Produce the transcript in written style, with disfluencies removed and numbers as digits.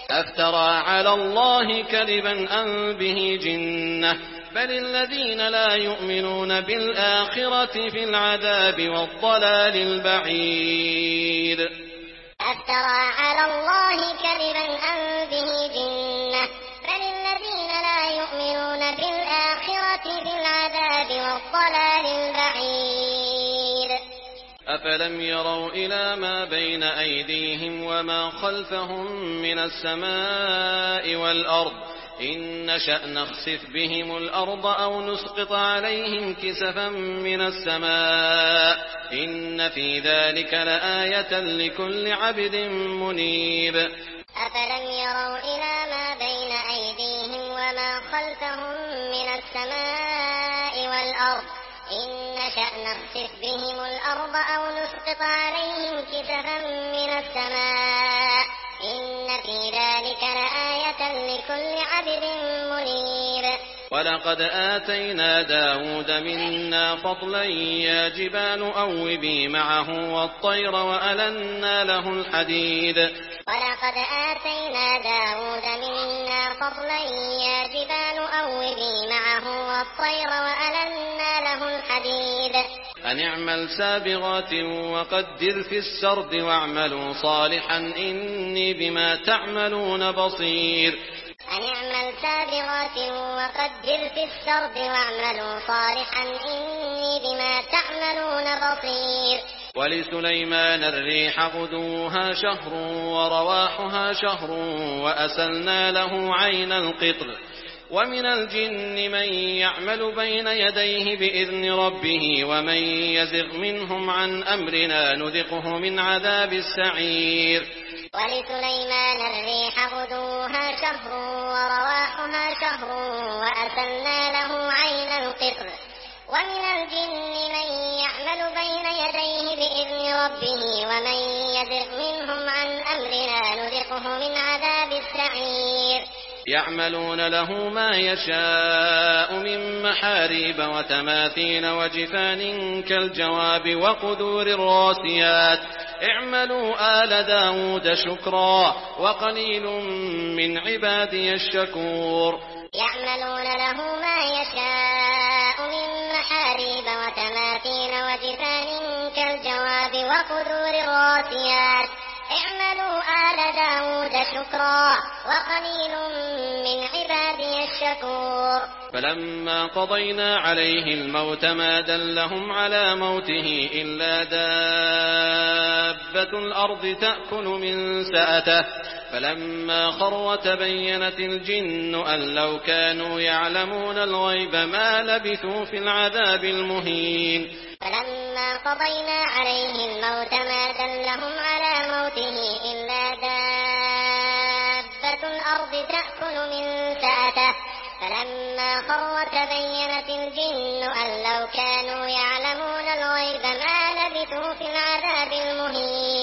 أفترى على الله كذبا أم به جنة بل الذين لا يؤمنون بالآخرة في العذاب والضلال البعيد. أفترى على الله كذبا أم به جنة بل الذين لا يؤمنون بالآخرة في العذاب والضلال البعيد. أفلم يروا إلى ما بين أيديهم وما خلفهم من السماء والأرض إن نشأ نخسف بهم الأرض أو نسقط عليهم كسفا من السماء إن في ذلك لآية لكل عبد منيب. أفلم يروا إلى ما بين أيديهم وما خلفهم من السماء والأرض إن نشأ نخسف بهم الأرض أو نسقط عليهم كسفا من السماء إن في ذلك لآية لكل عبد منيب. ولقد آتينا داود منا فضلا يا جبال أوبي معه والطير وألنا له الحديد. ولقد آتينا داود منا فضلا يا جبال أوبي معه والطير وألنا له الحديد. أن اعمل سابغات وقدر في السرد واعملوا صالحا إني بما تعملون بصير. أن اعمل سابغات وقدر في السرد واعملوا صالحا إني بما تعملون بصير. ولسليمان الريح غدوها شهر ورواحها شهر وأسلنا له عين القطر ومن الجن من يعمل بين يديه بإذن ربه ومن يزغ منهم عن أمرنا نذقه من عذاب السعير. ولسليمان الريح غدوها شهر ورواحها شهر وأسلنا له عين القطر ومن الجن من يعمل بين يديه بإذن ربه ومن يزغ منهم عن أمرنا نذقه من عذاب السعير. يعملون له ما يشاء من محاريب وتماثيل وجفان كالجواب وقدور الراسيات اعملوا آل داود شكرا وقليل من عبادي الشكور. يعملون له ما يشاء من محاريب وتماثيل وجفان كالجواب وقدور الراسيات اعملوا آل داود شكرا وقليل من عبادي الشكور. فلما قضينا عليه الموت ما دلهم على موته إلا دابة الأرض تأكل من سأته فلما خر تبينت الجن أن لو كانوا يعلمون الغيب ما لبثوا في العذاب المهين. فلما قضينا عليه الموت ما دلهم على موته إلا دابة الأرض تأكل من سأته فلما خر تبينت الجن أن لو كانوا يعلمون الغيب ما لبثوا في العذاب المهين.